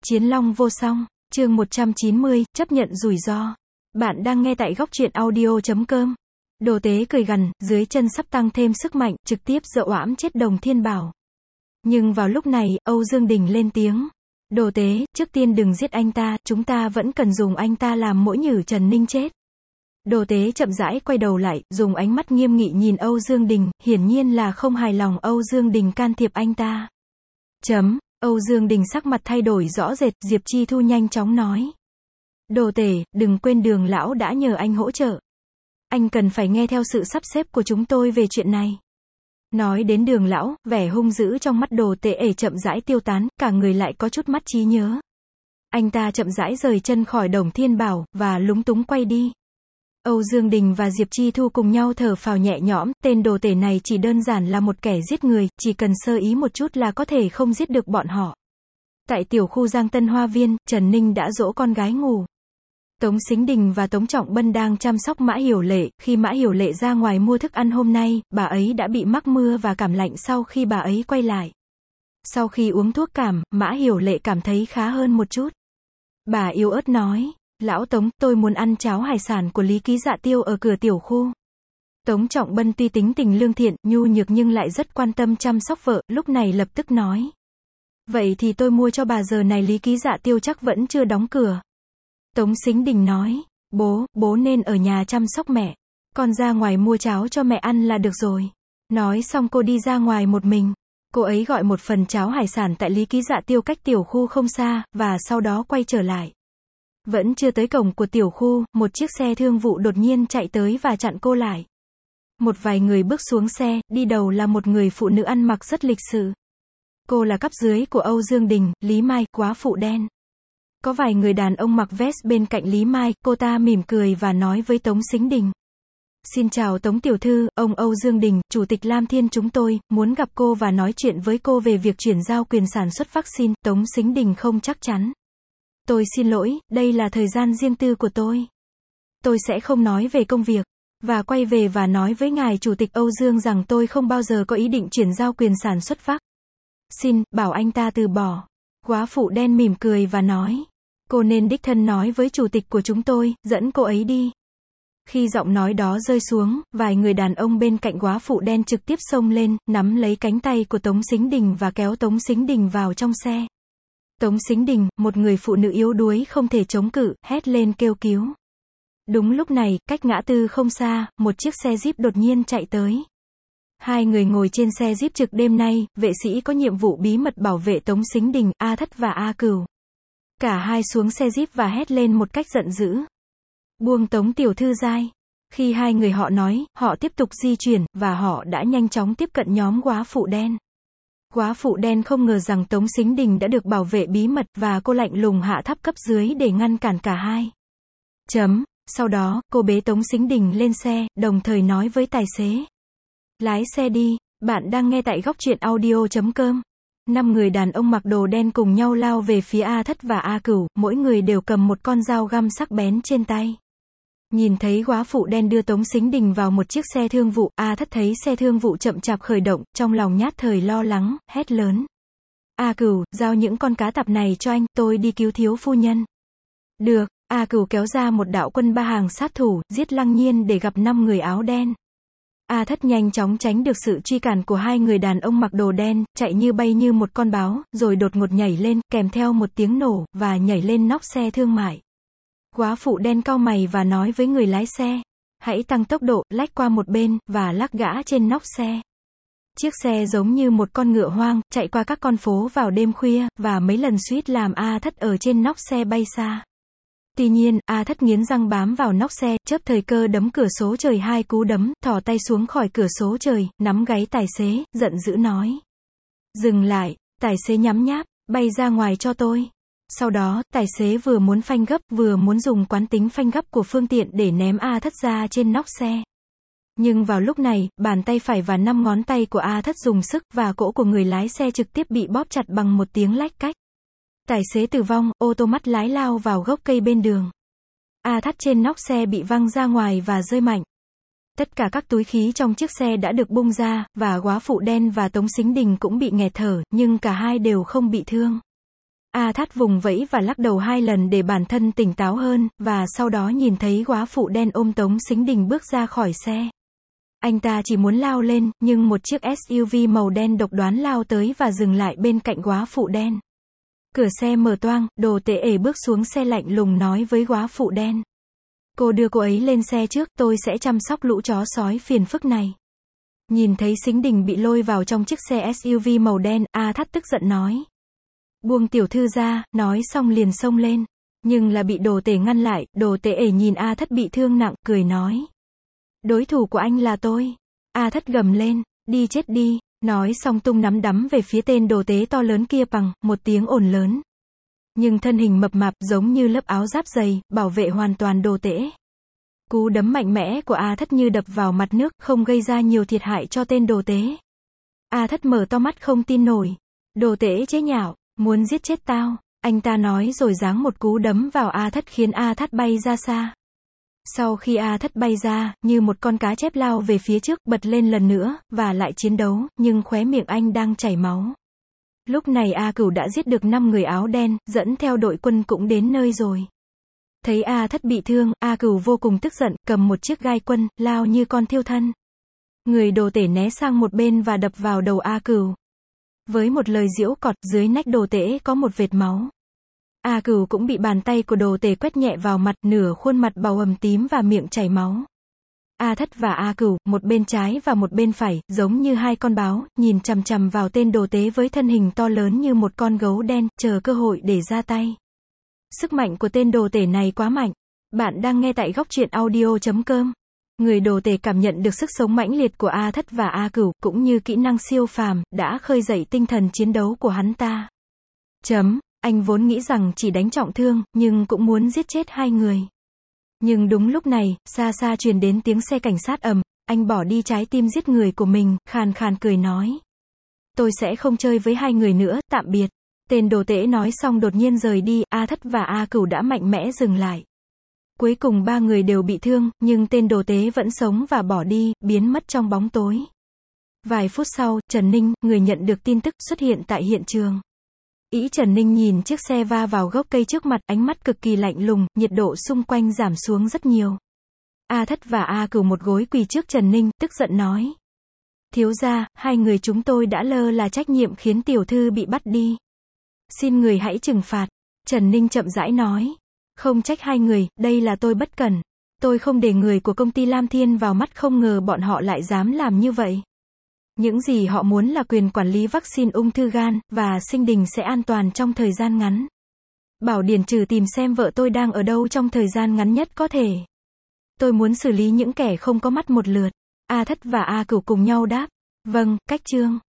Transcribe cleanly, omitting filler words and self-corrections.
Chiến long vô song, chương 190, chấp nhận rủi ro. Bạn đang nghe tại góc truyện audio.com. Đồ Tế cười gằn, dưới chân sắp tăng thêm sức mạnh, trực tiếp dỡ oãm chết Đồng Thiên Bảo. Nhưng vào lúc này, Âu Dương Đình lên tiếng. Đồ Tế, trước tiên đừng giết anh ta, chúng ta vẫn cần dùng anh ta làm mỗi nhử Trần Ninh chết. Đồ Tế chậm rãi quay đầu lại, dùng ánh mắt nghiêm nghị nhìn Âu Dương Đình, hiển nhiên là không hài lòng Âu Dương Đình can thiệp anh ta. Âu Dương Đình sắc mặt thay đổi rõ rệt, Diệp Chi Thu nhanh chóng nói. Đồ Tể, đừng quên Đường lão đã nhờ anh hỗ trợ. Anh cần phải nghe theo sự sắp xếp của chúng tôi về chuyện này. Nói đến Đường lão, vẻ hung dữ trong mắt Đồ Tể chậm rãi tiêu tán, cả người lại có chút mắt trí nhớ. Anh ta chậm rãi rời chân khỏi Đồng Thiên Bảo, và lúng túng quay đi. Âu Dương Đình và Diệp Chi Thu cùng nhau thở phào nhẹ nhõm, tên Đồ Tể này chỉ đơn giản là một kẻ giết người, chỉ cần sơ ý một chút là có thể không giết được bọn họ. Tại tiểu khu Giang Tân Hoa Viên, Trần Ninh đã dỗ con gái ngủ. Tống Sính Đình và Tống Trọng Bân đang chăm sóc Mã Hiểu Lệ, khi Mã Hiểu Lệ ra ngoài mua thức ăn hôm nay, bà ấy đã bị mắc mưa và cảm lạnh sau khi bà ấy quay lại. Sau khi uống thuốc cảm, Mã Hiểu Lệ cảm thấy khá hơn một chút. Bà yếu ớt nói. Lão Tống, tôi muốn ăn cháo hải sản của Lý Ký Dạ Tiêu ở cửa tiểu khu. Tống Trọng Bân tuy tính tình lương thiện, nhu nhược nhưng lại rất quan tâm chăm sóc vợ, lúc này lập tức nói. Vậy thì tôi mua cho bà, giờ này Lý Ký Dạ Tiêu chắc vẫn chưa đóng cửa. Tống Sính Đình nói. Bố nên ở nhà chăm sóc mẹ. Con ra ngoài mua cháo cho mẹ ăn là được rồi. Nói xong cô đi ra ngoài một mình. Cô ấy gọi một phần cháo hải sản tại Lý Ký Dạ Tiêu cách tiểu khu không xa, và sau đó quay trở lại. Vẫn chưa tới cổng của tiểu khu, một chiếc xe thương vụ đột nhiên chạy tới và chặn cô lại. Một vài người bước xuống xe, đi đầu là một người phụ nữ ăn mặc rất lịch sự. Cô là cấp dưới của Âu Dương Đình, Lý Mai, quá phụ đen. Có vài người đàn ông mặc vest bên cạnh Lý Mai, cô ta mỉm cười và nói với Tống Sính Đình. Xin chào Tống Tiểu Thư, ông Âu Dương Đình, Chủ tịch Lam Thiên chúng tôi, muốn gặp cô và nói chuyện với cô về việc chuyển giao quyền sản xuất vaccine. Tống Sính Đình không chắc chắn. Tôi xin lỗi, đây là thời gian riêng tư của tôi. Tôi sẽ không nói về công việc. Và quay về và nói với ngài Chủ tịch Âu Dương rằng tôi không bao giờ có ý định chuyển giao quyền sản xuất vaccine, bảo anh ta từ bỏ. Quá phụ đen mỉm cười và nói. Cô nên đích thân nói với chủ tịch của chúng tôi, dẫn cô ấy đi. Khi giọng nói đó rơi xuống, vài người đàn ông bên cạnh quá phụ đen trực tiếp xông lên, nắm lấy cánh tay của Tống Sính Đình và kéo Tống Sính Đình vào trong xe. Tống Sính Đình, một người phụ nữ yếu đuối không thể chống cự, hét lên kêu cứu. Đúng lúc này, cách ngã tư không xa, một chiếc xe Jeep đột nhiên chạy tới. Hai người ngồi trên xe Jeep trực đêm nay, vệ sĩ có nhiệm vụ bí mật bảo vệ Tống Sính Đình, A Thất và A Cửu. Cả hai xuống xe Jeep và hét lên một cách giận dữ. Buông Tống Tiểu Thư dai. Khi hai người họ nói, họ tiếp tục di chuyển, và họ đã nhanh chóng tiếp cận nhóm quá phụ đen. Quá phụ đen không ngờ rằng Tống Sính Đình đã được bảo vệ bí mật, và cô lạnh lùng hạ thấp cấp dưới để ngăn cản cả hai. Sau đó, cô bế Tống Sính Đình lên xe, đồng thời nói với tài xế. Lái xe đi, bạn đang nghe tại góc truyện audio.com. 5 người đàn ông mặc đồ đen cùng nhau lao về phía A Thất và A Cửu, mỗi người đều cầm một con dao găm sắc bén trên tay. Nhìn thấy quá phụ đen đưa Tống Sính Đình vào một chiếc xe thương vụ, A Thất thấy xe thương vụ chậm chạp khởi động, trong lòng nhát thời lo lắng, hét lớn. A Cửu, giao những con cá tạp này cho anh, tôi đi cứu thiếu phu nhân. Được, A Cửu kéo ra một đạo quân ba hàng sát thủ, giết Lăng Nhiên để gặp 5 người áo đen. A Thất nhanh chóng tránh được sự truy cản của hai người đàn ông mặc đồ đen, chạy như bay như một con báo, rồi đột ngột nhảy lên, kèm theo một tiếng nổ, và nhảy lên nóc xe thương mại. Quá phụ đen cau mày và nói với người lái xe. Hãy tăng tốc độ, lách qua một bên, và lắc gã trên nóc xe. Chiếc xe giống như một con ngựa hoang, chạy qua các con phố vào đêm khuya, và mấy lần suýt làm A Thất ở trên nóc xe bay xa. Tuy nhiên, A Thất nghiến răng bám vào nóc xe, chớp thời cơ đấm cửa số trời 2 cú đấm, thò tay xuống khỏi cửa số trời, nắm gáy tài xế, giận dữ nói. Dừng lại, tài xế nhắm nháp, bay ra ngoài cho tôi. Sau đó, tài xế vừa muốn phanh gấp, vừa muốn dùng quán tính phanh gấp của phương tiện để ném A Thất ra trên nóc xe. Nhưng vào lúc này, bàn tay phải và 5 ngón tay của A Thất dùng sức, và cổ của người lái xe trực tiếp bị bóp chặt bằng một tiếng lách cách. Tài xế tử vong, ô tô mất lái lao vào gốc cây bên đường. A Thất trên nóc xe bị văng ra ngoài và rơi mạnh. Tất cả các túi khí trong chiếc xe đã được bung ra, và quá phụ đen và Tống Sính Đình cũng bị nghẹt thở, nhưng cả hai đều không bị thương. A Thắt vùng vẫy và lắc đầu 2 lần để bản thân tỉnh táo hơn, và sau đó nhìn thấy góa phụ đen ôm Tống Sính Đình bước ra khỏi xe. Anh ta chỉ muốn lao lên, nhưng một chiếc SUV màu đen độc đoán lao tới và dừng lại bên cạnh góa phụ đen. Cửa xe mở toang, Đồ Tể ể bước xuống xe lạnh lùng nói với góa phụ đen. Cô đưa cô ấy lên xe trước, tôi sẽ chăm sóc lũ chó sói phiền phức này. Nhìn thấy Sính Đình bị lôi vào trong chiếc xe SUV màu đen, A Thắt tức giận nói. Buông tiểu thư ra, nói xong liền xông lên. Nhưng là bị Đồ Tể ngăn lại, Đồ Tể ể nhìn A Thắt bị thương nặng, cười nói. Đối thủ của anh là tôi. A Thắt gầm lên, đi chết đi, nói xong tung nắm đấm về phía tên đồ tế to lớn kia bằng một tiếng ồn lớn. Nhưng thân hình mập mạp giống như lớp áo giáp dày, bảo vệ hoàn toàn đồ tể. Cú đấm mạnh mẽ của A Thắt như đập vào mặt nước, không gây ra nhiều thiệt hại cho tên đồ tế. A Thắt mở to mắt không tin nổi. Đồ tể chế nhạo, muốn giết chết tao, anh ta nói rồi giáng một cú đấm vào A Thắt khiến A Thắt bay ra xa. Sau khi A Thắt bay ra, như một con cá chép lao về phía trước, bật lên lần nữa, và lại chiến đấu, nhưng khóe miệng anh đang chảy máu. Lúc này A Cửu đã giết được 5 người áo đen, dẫn theo đội quân cũng đến nơi rồi. Thấy A Thắt bị thương, A Cửu vô cùng tức giận, cầm một chiếc gai quân, lao như con thiêu thân. Người đồ tể né sang một bên và đập vào đầu A Cửu. Với một lời giễu cọt, dưới nách đồ tể có một vệt máu. A Cửu cũng bị bàn tay của đồ tể quét nhẹ vào mặt, nửa khuôn mặt bầu ầm tím và miệng chảy máu. A Thắt và A Cửu, một bên trái và một bên phải, giống như hai con báo, nhìn chằm chằm vào tên đồ tế với thân hình to lớn như một con gấu đen, chờ cơ hội để ra tay. Sức mạnh của tên đồ tể này quá mạnh. Bạn đang nghe tại góc truyện audio.com. Người đồ tể cảm nhận được sức sống mãnh liệt của A Thắt và A Cửu, cũng như kỹ năng siêu phàm, đã khơi dậy tinh thần chiến đấu của hắn ta. Anh vốn nghĩ rằng chỉ đánh trọng thương, nhưng cũng muốn giết chết hai người. Nhưng đúng lúc này, xa xa truyền đến tiếng xe cảnh sát ầm, anh bỏ đi trái tim giết người của mình, khàn khàn cười nói. Tôi sẽ không chơi với hai người nữa, tạm biệt. Tên đồ tể nói xong đột nhiên rời đi, A Thắt và A Cửu đã mạnh mẽ dừng lại. Cuối cùng 3 người đều bị thương, nhưng tên đồ tế vẫn sống và bỏ đi, biến mất trong bóng tối. Vài phút sau, Trần Ninh, người nhận được tin tức, xuất hiện tại hiện trường. Trần Ninh nhìn chiếc xe va vào gốc cây trước mặt, ánh mắt cực kỳ lạnh lùng, nhiệt độ xung quanh giảm xuống rất nhiều. A Thắt và A Cửu một gối quỳ trước Trần Ninh, tức giận nói. Thiếu gia, hai người chúng tôi đã lơ là trách nhiệm khiến tiểu thư bị bắt đi. Xin người hãy trừng phạt. Trần Ninh chậm rãi nói. Không trách hai người, đây là tôi bất cẩn. Tôi không để người của công ty Lam Thiên vào mắt, không ngờ bọn họ lại dám làm như vậy. Những gì họ muốn là quyền quản lý vaccine ung thư gan, và Sinh Đình sẽ an toàn trong thời gian ngắn. Bảo Điển Trừ tìm xem vợ tôi đang ở đâu trong thời gian ngắn nhất có thể. Tôi muốn xử lý những kẻ không có mắt một lượt. A Thắt và A Cửu cùng nhau đáp. Vâng, cách chương.